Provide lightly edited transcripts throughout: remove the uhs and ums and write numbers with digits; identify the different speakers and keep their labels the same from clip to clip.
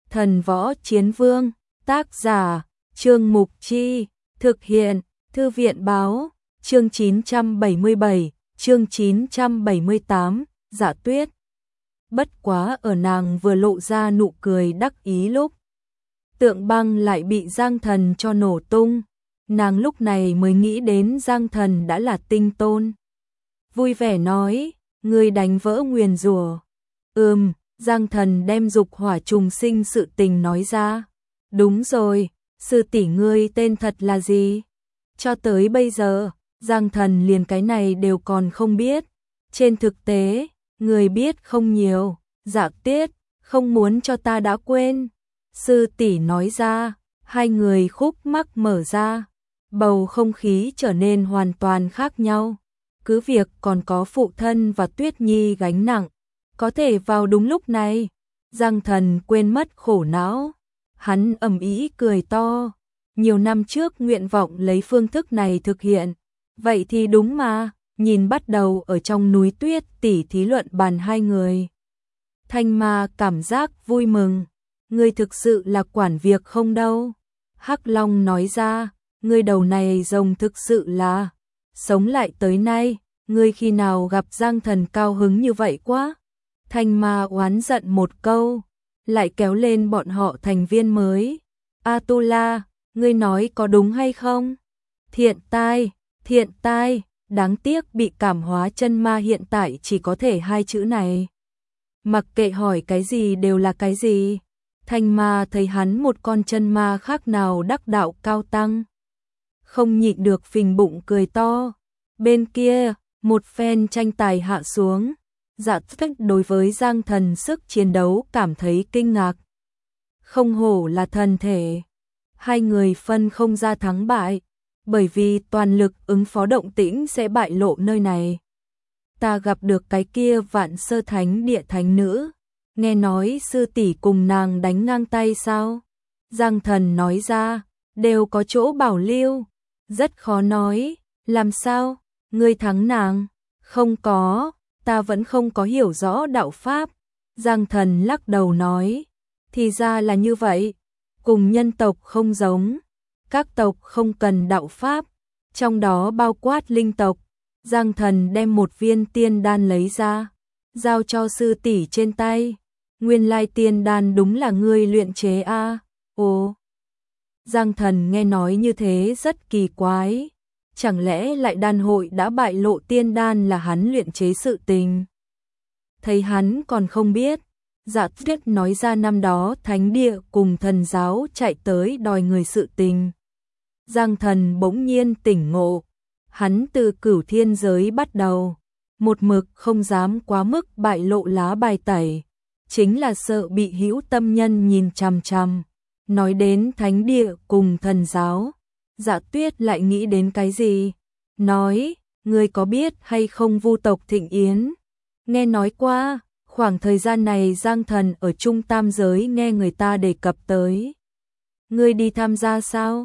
Speaker 1: Thần Võ Chiến Vương, tác giả, Trương Mục Chi, thực hiện, Thư viện Báo, chương 977, chương 978, Dạ Tuyết. Bất quá ở nàng vừa lộ ra nụ cười đắc ý lúc Tượng Băng lại bị Giang Thần cho nổ tung, nàng lúc này mới nghĩ đến Giang Thần đã là tinh tôn. Vui vẻ nói, ngươi đánh vỡ nguyền rủa. Giang Thần đem dục hỏa trùng sinh sự tình nói ra. Đúng rồi, sư tỷ ngươi tên thật là gì? Cho tới bây giờ, Giang Thần liền cái này đều còn không biết. Trên thực tế, người biết không nhiều. Dạ Tuyết, không muốn cho ta đã quên. Sư tỷ nói ra, hai người khúc mắc mở ra. Bầu không khí trở nên hoàn toàn khác nhau. Cứ việc còn có phụ thân và Tuyết Nhi gánh nặng, có thể vào đúng lúc này, Giang Thần quên mất khổ não. Hắn ầm ĩ cười to, nhiều năm trước nguyện vọng lấy phương thức này thực hiện. Vậy thì đúng mà, nhìn bắt đầu ở trong núi tuyết tỉ thí luận bàn hai người. Thanh Ma cảm giác vui mừng, ngươi thực sự là quản việc không đâu. Hắc Long nói ra, ngươi đầu này rồng thực sự là sống lại tới nay, ngươi khi nào gặp Giang Thần cao hứng như vậy quá. Thanh Ma oán giận một câu, lại kéo lên bọn họ thành viên mới. Atula, ngươi nói có đúng hay không? Thiện tai, đáng tiếc bị cảm hóa chân ma hiện tại chỉ có thể hai chữ này. Mặc kệ hỏi cái gì đều là cái gì. Thanh Ma thấy hắn một con chân ma khác nào đắc đạo cao tăng, không nhịn được phình bụng cười to. Bên kia, một phen tranh tài hạ xuống. Dạ Tuyết đối với Giang Thần sức chiến đấu cảm thấy kinh ngạc. Không hổ là thần thể. Hai người phân không ra thắng bại, bởi vì toàn lực ứng phó động tĩnh sẽ bại lộ nơi này. Ta gặp được cái kia Vạn Sơ Thánh Địa thánh nữ, nghe nói sư tỷ cùng nàng đánh ngang tay sao? Giang Thần nói ra, đều có chỗ bảo lưu, rất khó nói. Làm sao? Ngươi thắng nàng? Không có, ta vẫn không có hiểu rõ đạo pháp. Giang Thần lắc đầu nói, thì ra là như vậy, cùng nhân tộc không giống, các tộc không cần đạo pháp, trong đó bao quát linh tộc. Giang Thần đem một viên tiên đan lấy ra, giao cho sư tỷ trên tay. Nguyên lai tiên đan đúng là ngươi luyện chế a? Ồ. Giang Thần nghe nói như thế rất kỳ quái. Chẳng lẽ lại đan hội đã bại lộ tiên đan là hắn luyện chế sự tình? Thấy hắn còn không biết, Dạ Tuyết nói ra năm đó thánh địa cùng thần giáo chạy tới đòi người sự tình. Giang Thần bỗng nhiên tỉnh ngộ, hắn từ Cửu Thiên giới bắt đầu, một mực không dám quá mức bại lộ lá bài tẩy, chính là sợ bị hữu tâm nhân nhìn chằm chằm. Nói đến thánh địa cùng thần giáo, Dạ Tuyết lại nghĩ đến cái gì? Nói, ngươi có biết hay không Vu tộc Thịnh Yến? Nghe nói qua, khoảng thời gian này Giang Thần ở Trung Tam giới nghe người ta đề cập tới. Ngươi đi tham gia sao?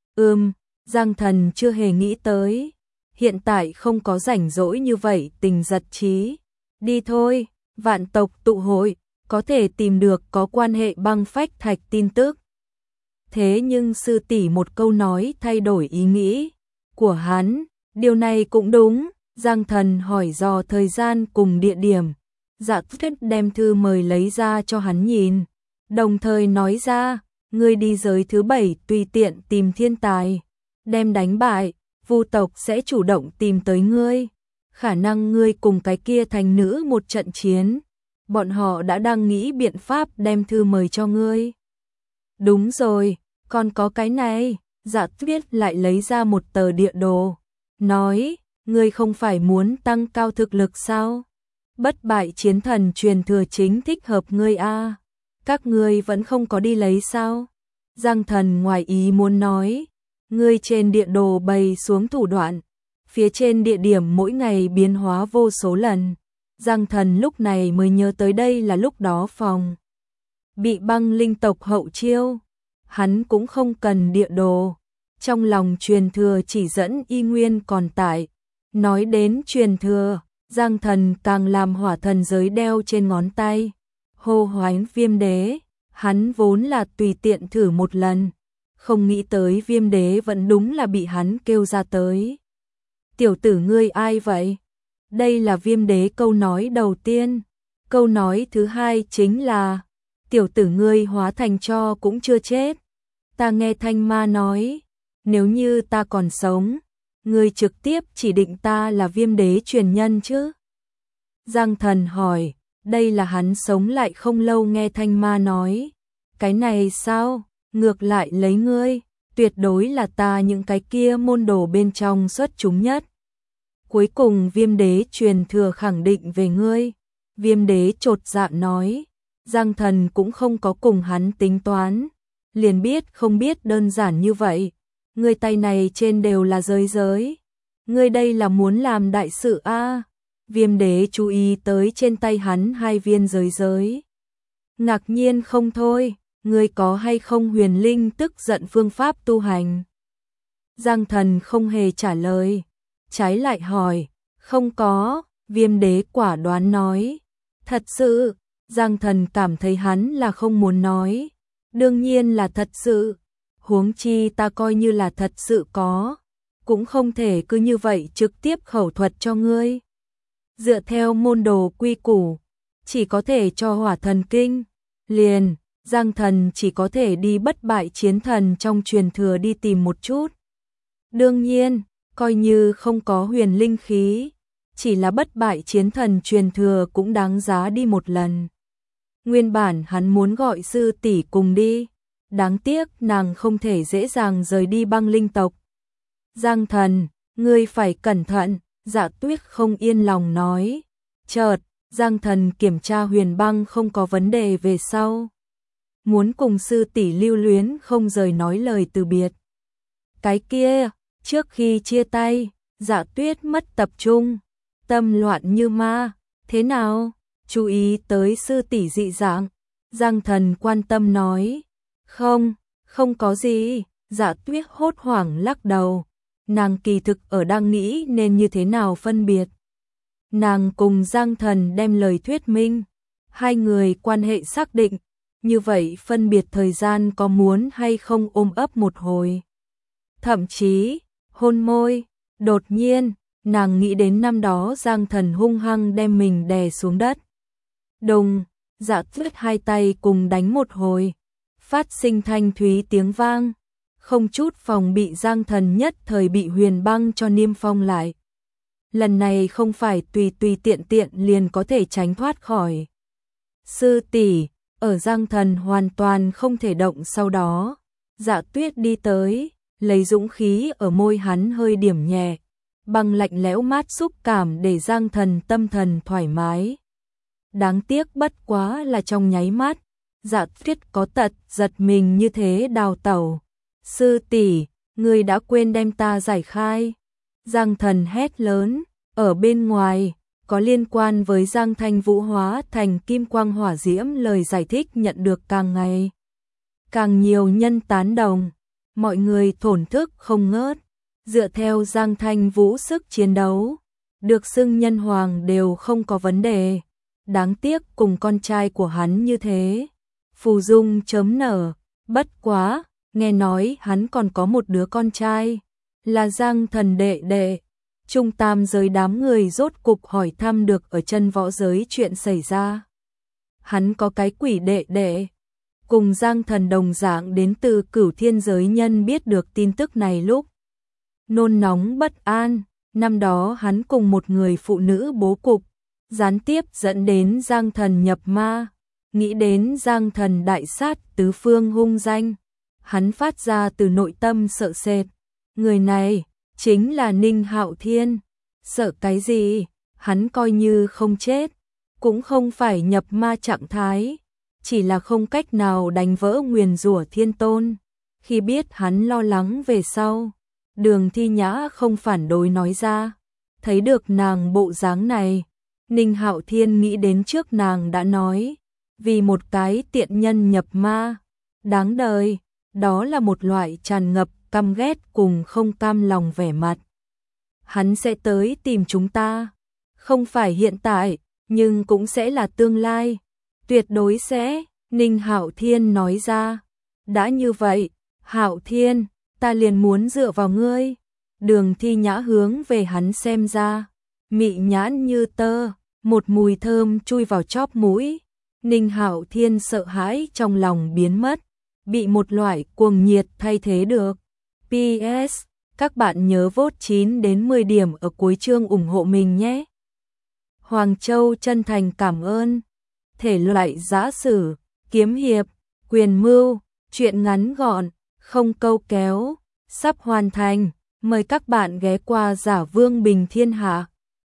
Speaker 1: Giang Thần chưa hề nghĩ tới. Hiện tại không có rảnh rỗi như vậy tình giật trí. Đi thôi, vạn tộc tụ hội, có thể tìm được có quan hệ băng phách thạch tin tức. Thế nhưng sư tỷ một câu nói thay đổi ý nghĩ của hắn. Điều này cũng đúng. Giang Thần hỏi dò thời gian cùng địa điểm. Dạ Tuyết đem thư mời lấy ra cho hắn nhìn, đồng thời nói ra, ngươi đi giới thứ 7 tùy tiện tìm thiên tài, đem đánh bại, Vu tộc sẽ chủ động tìm tới ngươi. Khả năng ngươi cùng cái kia thành nữ một trận chiến, bọn họ đã đang nghĩ biện pháp đem thư mời cho ngươi. Đúng rồi, còn có cái này. Dạ Tuyết lại lấy ra một tờ địa đồ, nói, ngươi không phải muốn tăng cao thực lực sao? Bất bại chiến thần truyền thừa chính thích hợp ngươi a. Các ngươi vẫn không có đi lấy sao? Giang Thần ngoài ý muốn nói, ngươi trên địa đồ bày xuống thủ đoạn, phía trên địa điểm mỗi ngày biến hóa vô số lần. Giang Thần lúc này mới nhớ tới đây là lúc đó phòng bị băng linh tộc hậu chiêu, hắn cũng không cần địa đồ, trong lòng truyền thừa chỉ dẫn y nguyên còn tại. Nói đến truyền thừa, Giang Thần càng làm hỏa thần giới đeo trên ngón tay. Hô Hoán Viêm Đế, Hắn vốn là tùy tiện thử một lần, không nghĩ tới Viêm Đế vẫn đúng là bị hắn kêu ra tới. Tiểu tử ngươi ai vậy? Đây là Viêm Đế câu nói đầu tiên. Câu nói thứ hai chính là, tiểu tử ngươi hóa thành tro cũng chưa chết. Ta nghe Thanh Ma nói, nếu như ta còn sống, ngươi trực tiếp chỉ định ta là Viêm Đế truyền nhân chứ? Giang Thần hỏi, đây là hắn sống lại không lâu nghe Thanh Ma nói. Cái này sao? Ngược lại lấy ngươi, tuyệt đối là ta những cái kia môn đồ bên trong xuất chúng nhất. Cuối cùng Viêm Đế truyền thừa khẳng định về ngươi. Viêm Đế chột dạ nói, Giang Thần cũng không có cùng hắn tính toán, liền biết không biết đơn giản như vậy. Ngươi tay này trên đều là giới. Ngươi đây là muốn làm đại sự a? Viêm Đế chú ý tới trên tay hắn 2 viên giới. Ngạc nhiên không thôi, ngươi có hay không huyền linh tức giận phương pháp tu hành? Giang Thần không hề trả lời, trái lại hỏi, không có, Viêm Đế quả đoán nói. Thật sự, Giang Thần cảm thấy hắn là không muốn nói. Đương nhiên là thật sự, huống chi ta coi như là thật sự có, cũng không thể cứ như vậy trực tiếp khẩu thuật cho ngươi. Dựa theo môn đồ quy củ, chỉ có thể cho hỏa thần kinh, liền, Giang Thần chỉ có thể đi bất bại chiến thần trong truyền thừa đi tìm một chút. Đương nhiên, coi như không có huyền linh khí, chỉ là bất bại chiến thần truyền thừa cũng đáng giá đi một lần. Nguyên bản hắn muốn gọi sư tỷ cùng đi, đáng tiếc nàng không thể dễ dàng rời đi băng linh tộc. Giang Thần, ngươi phải cẩn thận, Dạ Tuyết không yên lòng nói. Chợt, Giang Thần kiểm tra huyền băng không có vấn đề về sau. Muốn cùng sư tỷ lưu luyến không rời nói lời từ biệt. Cái kia, trước khi chia tay, Dạ Tuyết mất tập trung, tâm loạn như ma, thế nào? Chú ý tới sư tỷ dị dạng, Giang Thần quan tâm nói. Không có gì, Dạ Tuyết hốt hoảng lắc đầu. Nàng kỳ thực ở đang nghĩ nên như thế nào phân biệt. Nàng cùng Giang Thần đem lời thuyết minh, 2 người quan hệ xác định, như vậy phân biệt thời gian có muốn hay không ôm ấp một hồi. Thậm chí, hôn môi, đột nhiên, nàng nghĩ đến năm đó Giang Thần hung hăng đem mình đè xuống đất. Đùng, Dạ Tuyết 2 tay cùng đánh một hồi, phát sinh thanh thúy tiếng vang, không chút phòng bị Giang Thần nhất thời bị huyền băng cho niêm phong lại. Lần này không phải tùy tiện liền có thể tránh thoát khỏi. Sư tỷ, ở Giang Thần hoàn toàn không thể động sau đó, Dạ Tuyết đi tới, lấy dũng khí ở môi hắn hơi điểm nhẹ, băng lạnh lẽo mát xúc cảm để Giang Thần tâm thần thoải mái. Đáng tiếc bất quá là trong nháy mắt, Dạ Tuyết có tật giật mình như thế đào tẩu. Sư tỷ, ngươi đã quên đem ta giải khai. Giang Thần hét lớn, ở bên ngoài, có liên quan với Giang Thanh Vũ hóa thành kim quang hỏa diễm lời giải thích nhận được càng ngày càng nhiều nhân tán đồng, mọi người thổn thức không ngớt. Dựa theo Giang Thanh Vũ sức chiến đấu, được xưng nhân hoàng đều không có vấn đề. Đáng tiếc cùng con trai của hắn như thế, phù dung chớm nở, bất quá, nghe nói hắn còn có một đứa con trai, là Giang Thần đệ đệ. Trung tam giới đám người rốt cục hỏi thăm được ở chân võ giới chuyện xảy ra. Hắn có cái quỷ đệ đệ, cùng Giang Thần đồng dạng đến từ Cửu Thiên giới nhân biết được tin tức này lúc nôn nóng bất an. Năm đó hắn cùng một người phụ nữ bố cục, gián tiếp dẫn đến Giang Thần nhập ma. Nghĩ đến Giang Thần đại sát tứ phương hung danh, hắn phát ra từ nội tâm sợ sệt. Người này chính là Ninh Hạo Thiên. Sợ cái gì? Hắn coi như không chết, cũng không phải nhập ma trạng thái, chỉ là không cách nào đánh vỡ nguyền rủa thiên tôn. Khi biết hắn lo lắng về sau, Đường Thi Nhã không phản đối nói ra. Thấy được nàng bộ dáng này, Ninh Hạo Thiên nghĩ đến trước nàng đã nói, vì một cái tiện nhân nhập ma, đáng đời. Đó là một loại tràn ngập căm ghét cùng không cam lòng vẻ mặt. Hắn sẽ tới tìm chúng ta, không phải hiện tại, nhưng cũng sẽ là tương lai, tuyệt đối sẽ. Ninh Hạo Thiên nói ra. Đã như vậy, Hạo Thiên, ta liền muốn dựa vào ngươi. Đường Thi Nhã hướng về hắn xem ra, mị nhãn như tơ, một mùi thơm chui vào chóp mũi. Ninh Hạo Thiên sợ hãi trong lòng biến mất, bị một loại cuồng nhiệt thay thế được. PS, các bạn nhớ vote 9 đến 10 điểm ở cuối chương ủng hộ mình nhé. Hoàng Châu chân thành cảm ơn. Thể loại giã sử, kiếm hiệp, quyền mưu, truyện ngắn gọn, không câu kéo, sắp hoàn thành. Mời các bạn ghé qua Giả Vương Bình Thiên Hạ.